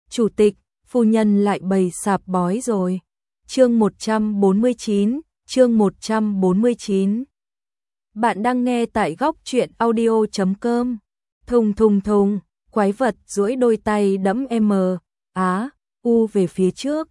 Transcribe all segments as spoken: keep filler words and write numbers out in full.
Chủ tịch, phu nhân lại bày sạp bói rồi. Chương một trăm bốn mươi chín, chương một trăm bốn mươi chín. Bạn đang nghe tại góc truyện audio chấm com. Thùng thùng thùng, quái vật duỗi đôi tay đẫm M, Á, U về phía trước.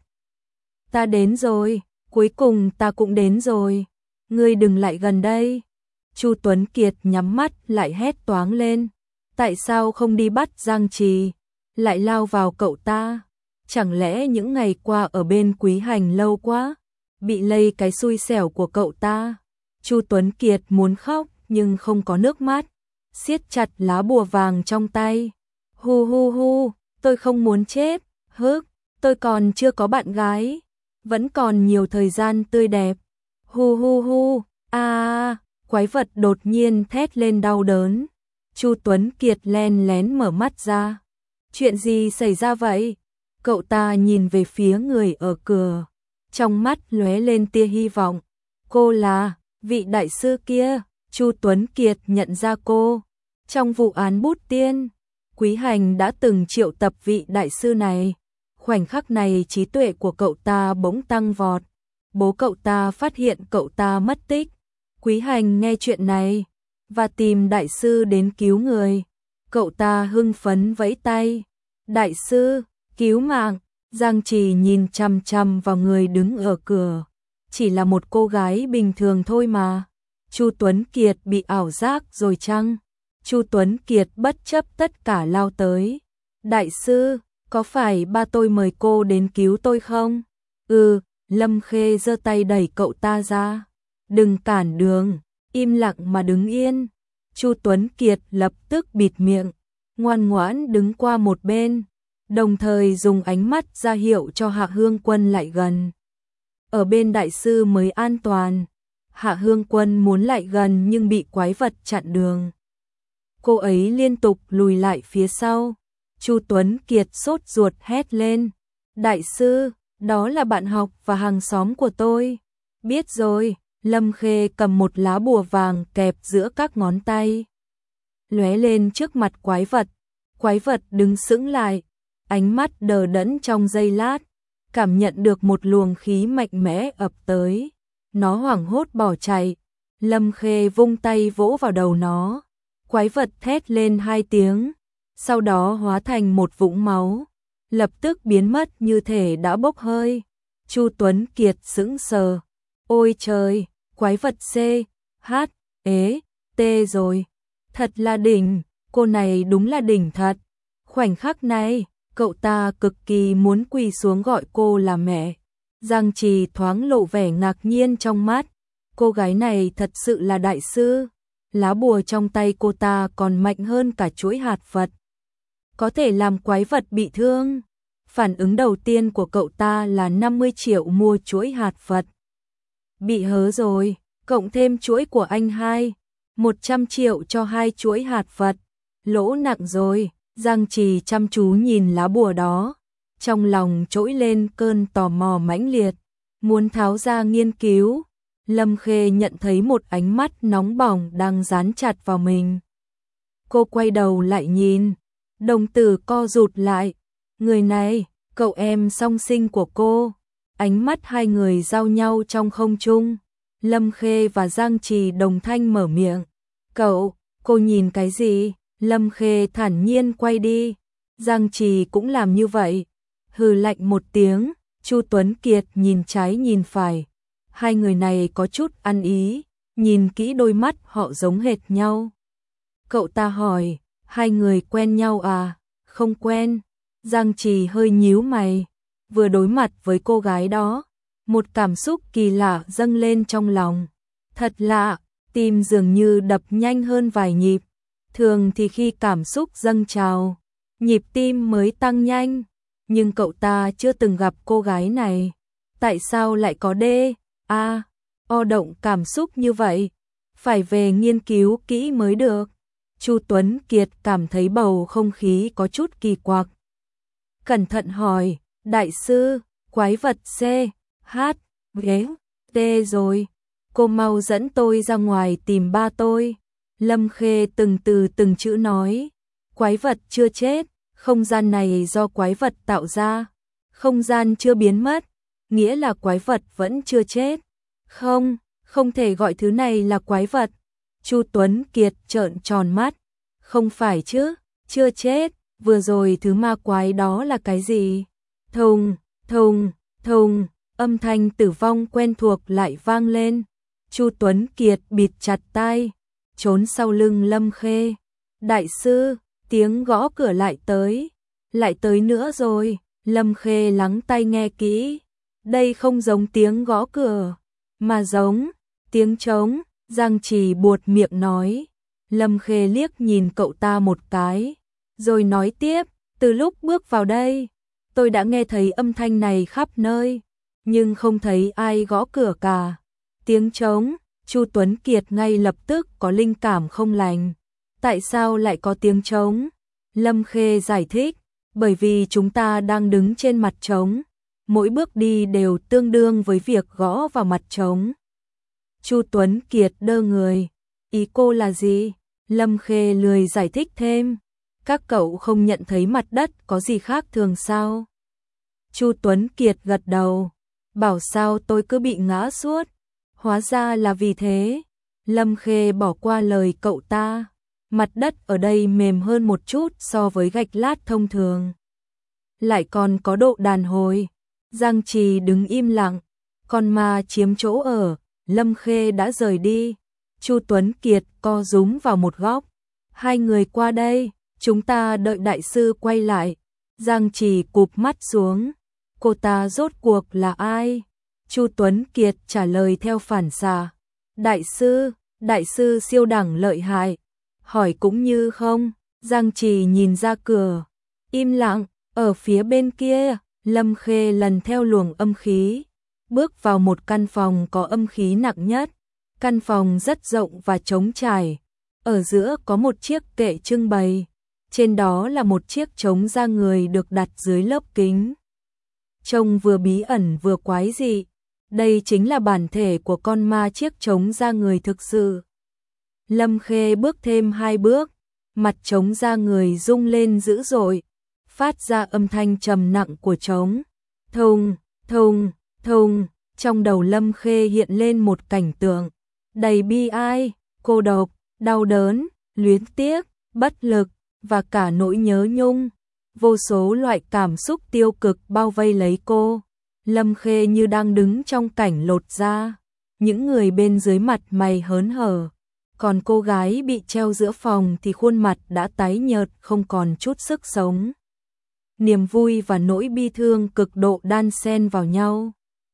Ta đến rồi, cuối cùng ta cũng đến rồi. Ngươi đừng lại gần đây. Chu Tuấn Kiệt nhắm mắt lại hét toáng lên. Tại sao không đi bắt Giang Trì, lại lao vào cậu ta? Chẳng lẽ những ngày qua ở bên Quý Hành lâu quá, bị lây cái xui xẻo của cậu ta? Chu Tuấn Kiệt muốn khóc nhưng không có nước mắt, siết chặt lá bùa vàng trong tay. Hu hu hu, tôi không muốn chết, hức, tôi còn chưa có bạn gái, vẫn còn nhiều thời gian tươi đẹp. Hu hu hu, a, quái vật đột nhiên thét lên đau đớn. Chu Tuấn Kiệt len lén mở mắt ra. Chuyện gì xảy ra vậy? Cậu ta nhìn về phía người ở cửa, trong mắt lóe lên tia hy vọng. Cô là vị đại sư kia. Chu Tuấn Kiệt nhận ra cô. Trong vụ án Bút Tiên, Quý Hành đã từng triệu tập vị đại sư này. Khoảnh khắc này trí tuệ của cậu ta bỗng tăng vọt. Bố cậu ta phát hiện cậu ta mất tích. Quý Hành nghe chuyện này và tìm đại sư đến cứu người. Cậu ta hưng phấn vẫy tay. Đại sư, cứu mạng. Giang Trì nhìn chằm chằm vào người đứng ở cửa. Chỉ là một cô gái bình thường thôi mà. Chu Tuấn Kiệt bị ảo giác rồi chăng? Chu Tuấn Kiệt bất chấp tất cả lao tới. Đại sư, có phải ba tôi mời cô đến cứu tôi không? Ừ, Lâm Khê giơ tay đẩy cậu ta ra. Đừng cản đường, im lặng mà đứng yên. Chu Tuấn Kiệt lập tức bịt miệng, ngoan ngoãn đứng qua một bên, đồng thời dùng ánh mắt ra hiệu cho Hạ Hương Quân lại gần. Ở bên đại sư mới an toàn. Hạ Hương Quân muốn lại gần nhưng bị quái vật chặn đường. Cô ấy liên tục lùi lại phía sau. Chu Tuấn Kiệt sốt ruột hét lên. Đại sư, đó là bạn học và hàng xóm của tôi. Biết rồi. Lâm Khê cầm một lá bùa vàng kẹp giữa các ngón tay, lóe lên trước mặt quái vật. Quái vật đứng sững lại, ánh mắt đờ đẫn trong giây lát, cảm nhận được một luồng khí mạnh mẽ ập tới. Nó hoảng hốt bỏ chạy. Lâm Khê vung tay vỗ vào đầu nó. Quái vật thét lên hai tiếng, sau đó hóa thành một vũng máu, lập tức biến mất như thể đã bốc hơi. Chu Tuấn Kiệt sững sờ. Ôi trời, quái vật C, H, ế, T rồi. Thật là đỉnh, cô này đúng là đỉnh thật. Khoảnh khắc này, cậu ta cực kỳ muốn quỳ xuống gọi cô là mẹ. Giang Trì thoáng lộ vẻ ngạc nhiên trong mắt. Cô gái này thật sự là đại sư. Lá bùa trong tay cô ta còn mạnh hơn cả chuỗi hạt Phật, có thể làm quái vật bị thương. Phản ứng đầu tiên của cậu ta là năm mươi triệu mua chuỗi hạt Phật. Bị hớ rồi, cộng thêm chuỗi của anh hai, một trăm triệu cho hai chuỗi hạt Phật. Lỗ nặng rồi. Giang Trì chăm chú nhìn lá bùa đó, trong lòng trỗi lên cơn tò mò mãnh liệt, muốn tháo ra nghiên cứu. Lâm Khê nhận thấy một ánh mắt nóng bỏng đang dán chặt vào mình. Cô quay đầu lại nhìn, đồng tử co rụt lại. Người này, cậu em song sinh của cô. Ánh mắt hai người giao nhau trong không trung. Lâm Khê và Giang Trì đồng thanh mở miệng. Cậu, cô nhìn cái gì? Lâm Khê thản nhiên quay đi. Giang Trì cũng làm như vậy. Hừ lạnh một tiếng. Chu Tuấn Kiệt nhìn trái nhìn phải. Hai người này có chút ăn ý. Nhìn kỹ đôi mắt họ giống hệt nhau. Cậu ta hỏi, hai người quen nhau à? Không quen. Giang Trì hơi nhíu mày. Vừa đối mặt với cô gái đó, một cảm xúc kỳ lạ dâng lên trong lòng. Thật lạ, tim dường như đập nhanh hơn vài nhịp. Thường thì khi cảm xúc dâng trào, nhịp tim mới tăng nhanh. Nhưng cậu ta chưa từng gặp cô gái này. Tại sao lại có D, A, O động cảm xúc như vậy? Phải về nghiên cứu kỹ mới được. Chu Tuấn Kiệt cảm thấy bầu không khí có chút kỳ quặc. Cẩn thận hỏi, đại sư, quái vật C, H, ghế, T rồi. Cô mau dẫn tôi ra ngoài tìm ba tôi. Lâm Khê từng từ từng chữ nói. Quái vật chưa chết, Không gian này do quái vật tạo ra. Không gian chưa biến mất, nghĩa là quái vật vẫn chưa chết. Không, không thể gọi thứ này là quái vật. Chu Tuấn Kiệt trợn tròn mắt. Không phải chứ, chưa chết, vừa rồi thứ ma quái đó là cái gì? Thùng, thùng, thùng, âm thanh tử vong quen thuộc lại vang lên. Chu Tuấn Kiệt bịt chặt tai, trốn sau lưng Lâm Khê. Đại sư, tiếng gõ cửa lại tới. Lại tới nữa rồi, Lâm Khê lắng tai nghe kỹ. Đây không giống tiếng gõ cửa, mà giống tiếng trống. Giang Trì buột miệng nói. Lâm Khê liếc nhìn cậu ta một cái, rồi nói tiếp, từ lúc bước vào đây, tôi đã nghe thấy âm thanh này khắp nơi, nhưng không thấy ai gõ cửa cả. Tiếng trống, Chu Tuấn Kiệt ngay lập tức có linh cảm không lành. Tại sao lại có tiếng trống? Lâm Khê giải thích, bởi vì chúng ta đang đứng trên mặt trống, mỗi bước đi đều tương đương với việc gõ vào mặt trống. Chu Tuấn Kiệt đơ người, ý cô là gì? Lâm Khê lười giải thích thêm, các cậu không nhận thấy mặt đất có gì khác thường sao? Chu Tuấn Kiệt gật đầu, bảo sao tôi cứ bị ngã suốt, hóa ra là vì thế. Lâm Khê bỏ qua lời cậu ta, mặt đất ở đây mềm hơn một chút so với gạch lát thông thường. Lại còn có độ đàn hồi. Giang Trì đứng im lặng, con ma chiếm chỗ ở, Lâm Khê đã rời đi. Chu Tuấn Kiệt co rúm vào một góc. Hai người qua đây, chúng ta đợi đại sư quay lại. Giang Trì cụp mắt xuống. Cô ta rốt cuộc là ai? Chu Tuấn Kiệt trả lời theo phản xạ. Đại sư, đại sư siêu đẳng lợi hại. Hỏi cũng như không. Giang Trì nhìn ra cửa. Im lặng, ở phía bên kia, Lâm Khê lần theo luồng âm khí. Bước vào một căn phòng có âm khí nặng nhất. Căn phòng rất rộng và trống trải. Ở giữa có một chiếc kệ trưng bày. Trên đó là một chiếc trống da người được đặt dưới lớp kính. Trông vừa bí ẩn vừa quái dị. Đây chính là bản thể của con ma chiếc trống da người thực sự. Lâm Khê bước thêm hai bước. Mặt trống da người rung lên dữ dội. Phát ra âm thanh trầm nặng của trống. Thùng, thùng, thùng. Trong đầu Lâm Khê hiện lên một cảnh tượng đầy bi ai, cô độc, đau đớn, luyến tiếc, bất lực và cả nỗi nhớ nhung. Vô số loại cảm xúc tiêu cực bao vây lấy cô. Lâm Khê như đang đứng trong cảnh lột da. Những người bên dưới mặt mày hớn hở, còn cô gái bị treo giữa phòng thì khuôn mặt đã tái nhợt không còn chút sức sống. Niềm vui và nỗi bi thương cực độ đan xen vào nhau.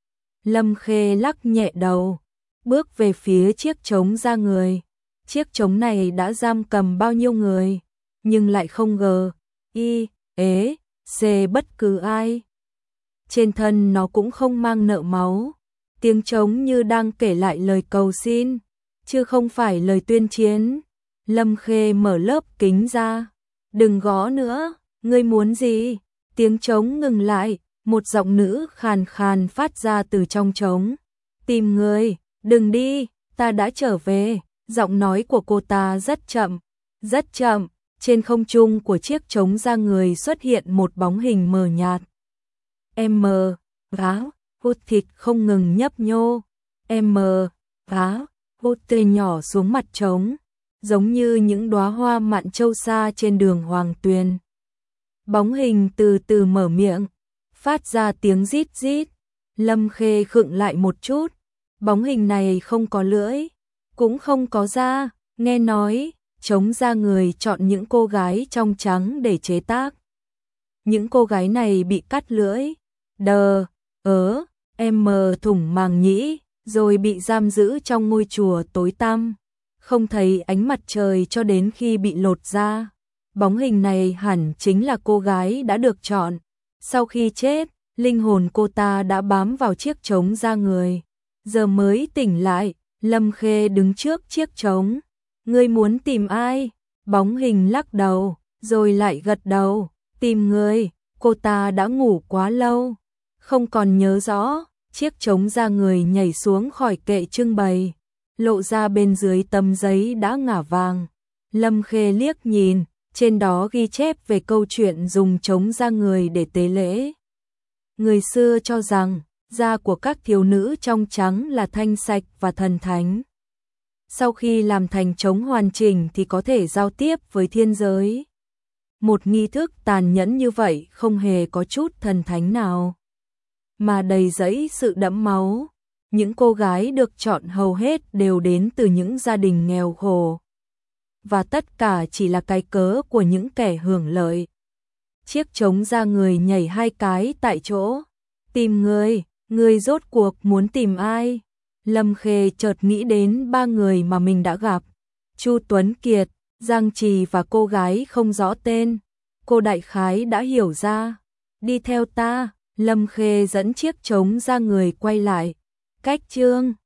Lâm Khê lắc nhẹ đầu, bước về phía chiếc trống da người. Chiếc trống này đã giam cầm bao nhiêu người, nhưng lại không ngờ, y, ế, xê bất cứ ai. Trên thân nó cũng không mang nợ máu. Tiếng trống như đang kể lại lời cầu xin, chứ không phải lời tuyên chiến. Lâm Khê mở lớp kính ra. Đừng gõ nữa, ngươi muốn gì? Tiếng trống ngừng lại, một giọng nữ khàn khàn phát ra từ trong trống. Tìm người, đừng đi, ta đã trở về. Giọng nói của cô ta rất chậm, rất chậm. Trên không trung của chiếc trống da người xuất hiện một bóng hình mờ nhạt. Em mờ, gáo, hút thịt không ngừng nhấp nhô. Em mờ, gáo, hút tê nhỏ xuống mặt trống, giống như những đóa hoa mạn châu sa trên đường Hoàng Tuyền. Bóng hình từ từ mở miệng, phát ra tiếng rít rít. Lâm Khê khựng lại một chút. Bóng hình này không có lưỡi, cũng không có da. Nghe nói, trống da người chọn những cô gái trong trắng để chế tác. Những cô gái này bị cắt lưỡi, đờ, ớ, em mờ thủng màng nhĩ, rồi bị giam giữ trong ngôi chùa tối tăm, không thấy ánh mặt trời cho đến khi bị lột da. Bóng hình này hẳn chính là cô gái đã được chọn. Sau khi chết, linh hồn cô ta đã bám vào chiếc trống da người. Giờ mới tỉnh lại, Lâm Khê đứng trước chiếc trống. Ngươi muốn tìm ai? Bóng hình lắc đầu, rồi lại gật đầu. Tìm người, cô ta đã ngủ quá lâu, không còn nhớ rõ. Chiếc trống da người nhảy xuống khỏi kệ trưng bày, lộ ra bên dưới tấm giấy đã ngả vàng. Lâm Khê liếc nhìn, trên đó ghi chép về câu chuyện dùng trống da người để tế lễ. Người xưa cho rằng, da của các thiếu nữ trong trắng là thanh sạch và thần thánh. Sau khi làm thành trống hoàn chỉnh thì có thể giao tiếp với thiên giới. Một nghi thức tàn nhẫn như vậy không hề có chút thần thánh nào, mà đầy dẫy sự đẫm máu. Những cô gái được chọn hầu hết đều đến từ những gia đình nghèo khổ, và tất cả chỉ là cái cớ của những kẻ hưởng lợi. Chiếc trống da người nhảy hai cái tại chỗ. Tìm người, người rốt cuộc muốn tìm ai? Lâm Khê chợt nghĩ đến ba người mà mình đã gặp. Chu Tuấn Kiệt, Giang Trì và cô gái không rõ tên. Cô đại khái đã hiểu ra. Đi theo ta, Lâm Khê dẫn chiếc trống da người quay lại. Cách chương